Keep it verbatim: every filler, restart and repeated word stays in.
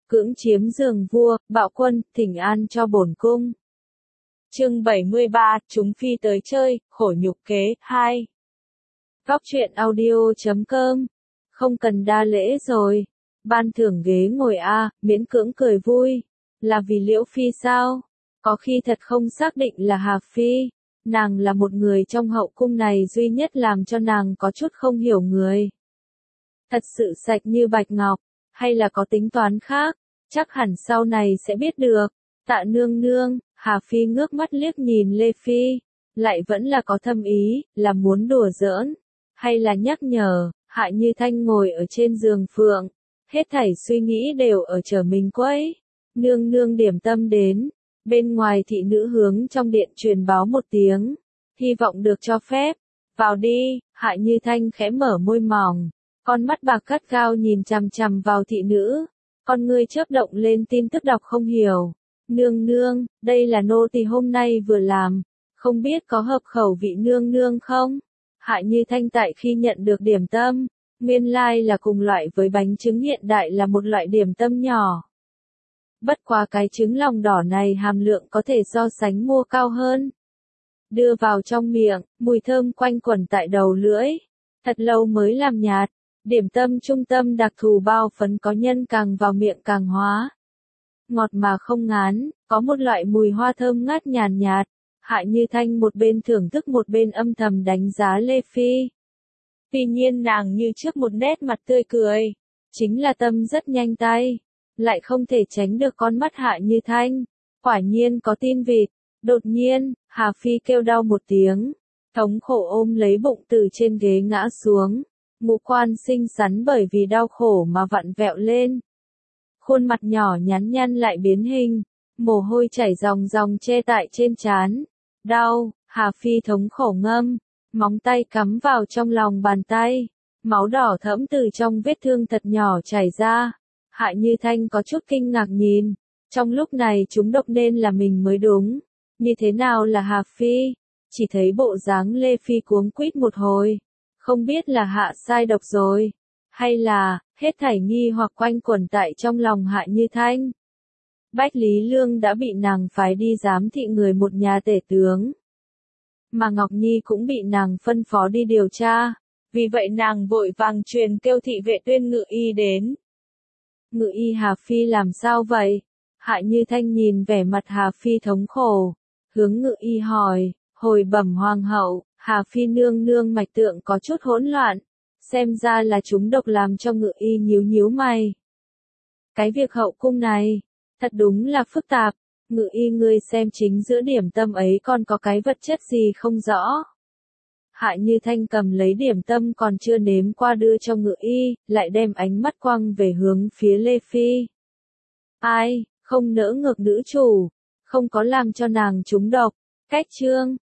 cưỡng chiếm giường vua, bạo quân, thỉnh an cho bổn cung. Chương bảy mươi ba, chúng phi tới chơi, khổ nhục kế, hai. Góc truyện audio chấm com. Không cần đa lễ rồi. Ban thưởng ghế ngồi a, miễn cưỡng cười vui. Là vì Liễu Phi sao? Có khi thật không xác định là Hà Phi. Nàng là một người trong hậu cung này duy nhất làm cho nàng có chút không hiểu người. Thật sự sạch như bạch ngọc, hay là có tính toán khác? Chắc hẳn sau này sẽ biết được. Tạ nương nương, Hà Phi ngước mắt liếc nhìn Lê Phi, lại vẫn là có thâm ý, là muốn đùa giỡn, hay là nhắc nhở. Hạ Như Thanh ngồi ở trên giường phượng, hết thảy suy nghĩ đều ở chờ mình quấy. Nương nương điểm tâm đến, bên ngoài thị nữ hướng trong điện truyền báo một tiếng, hy vọng được cho phép. Vào đi. Hạ Như Thanh khẽ mở môi mỏng, con mắt bạc gắt gao nhìn chằm chằm vào thị nữ, con ngươi chớp động lên tin tức đọc không hiểu. Nương nương, đây là nô tỳ hôm nay vừa làm, không biết có hợp khẩu vị nương nương không? Hạ Như Thanh tại khi nhận được điểm tâm, nguyên lai là cùng loại với bánh trứng hiện đại, là một loại điểm tâm nhỏ. Bất quá cái trứng lòng đỏ này hàm lượng có thể so sánh mua cao hơn. Đưa vào trong miệng, mùi thơm quanh quẩn tại đầu lưỡi, thật lâu mới làm nhạt. Điểm tâm trung tâm đặc thù bao phấn có nhân càng vào miệng càng hóa. Ngọt mà không ngán, có một loại mùi hoa thơm ngát nhàn nhạt. Hạ Như Thanh một bên thưởng thức một bên âm thầm đánh giá Lê Phi. Tuy nhiên nàng như trước một nét mặt tươi cười, chính là tâm rất nhanh tay, lại không thể tránh được con mắt Hạ Như Thanh. Quả nhiên có tin vịt. Đột nhiên, Hà Phi kêu đau một tiếng, thống khổ ôm lấy bụng từ trên ghế ngã xuống. Ngũ quan xinh xắn bởi vì đau khổ mà vặn vẹo lên. Khuôn mặt nhỏ nhắn nhăn lại biến hình, mồ hôi chảy ròng ròng che tại trên trán. Đau. Hà Phi thống khổ ngâm, móng tay cắm vào trong lòng bàn tay, máu đỏ thẫm từ trong vết thương thật nhỏ chảy ra. Hạ Như Thanh có chút kinh ngạc nhìn, trong lúc này chúng độc nên là mình mới đúng, như thế nào là Hà Phi? Chỉ thấy bộ dáng Lê Phi cuống quýt một hồi, không biết là hạ sai độc rồi, hay là, hết thảy nghi hoặc quanh quẩn tại trong lòng Hạ Như Thanh. Bách Lý Lương đã bị nàng phái đi giám thị người một nhà tể tướng, mà Ngọc Nhi cũng bị nàng phân phó đi điều tra, vì vậy nàng vội vàng truyền kêu thị vệ Tuyên Ngự Y đến. Ngự Y Hà Phi làm sao vậy? Hạ Như Thanh nhìn vẻ mặt Hà Phi thống khổ, hướng Ngự Y hỏi, hồi bẩm hoàng hậu, Hà Phi nương nương mạch tượng có chút hỗn loạn, xem ra là chúng độc làm cho Ngự Y nhíu nhíu mày. Cái việc hậu cung này, thật đúng là phức tạp. Ngự Y ngươi xem chính giữa điểm tâm ấy còn có cái vật chất gì không rõ. Hạ Như Thanh cầm lấy điểm tâm còn chưa nếm qua đưa cho Ngự Y, lại đem ánh mắt quăng về hướng phía Lê Phi. Ai, không nỡ ngược nữ chủ, không có làm cho nàng trúng độc. Cách chương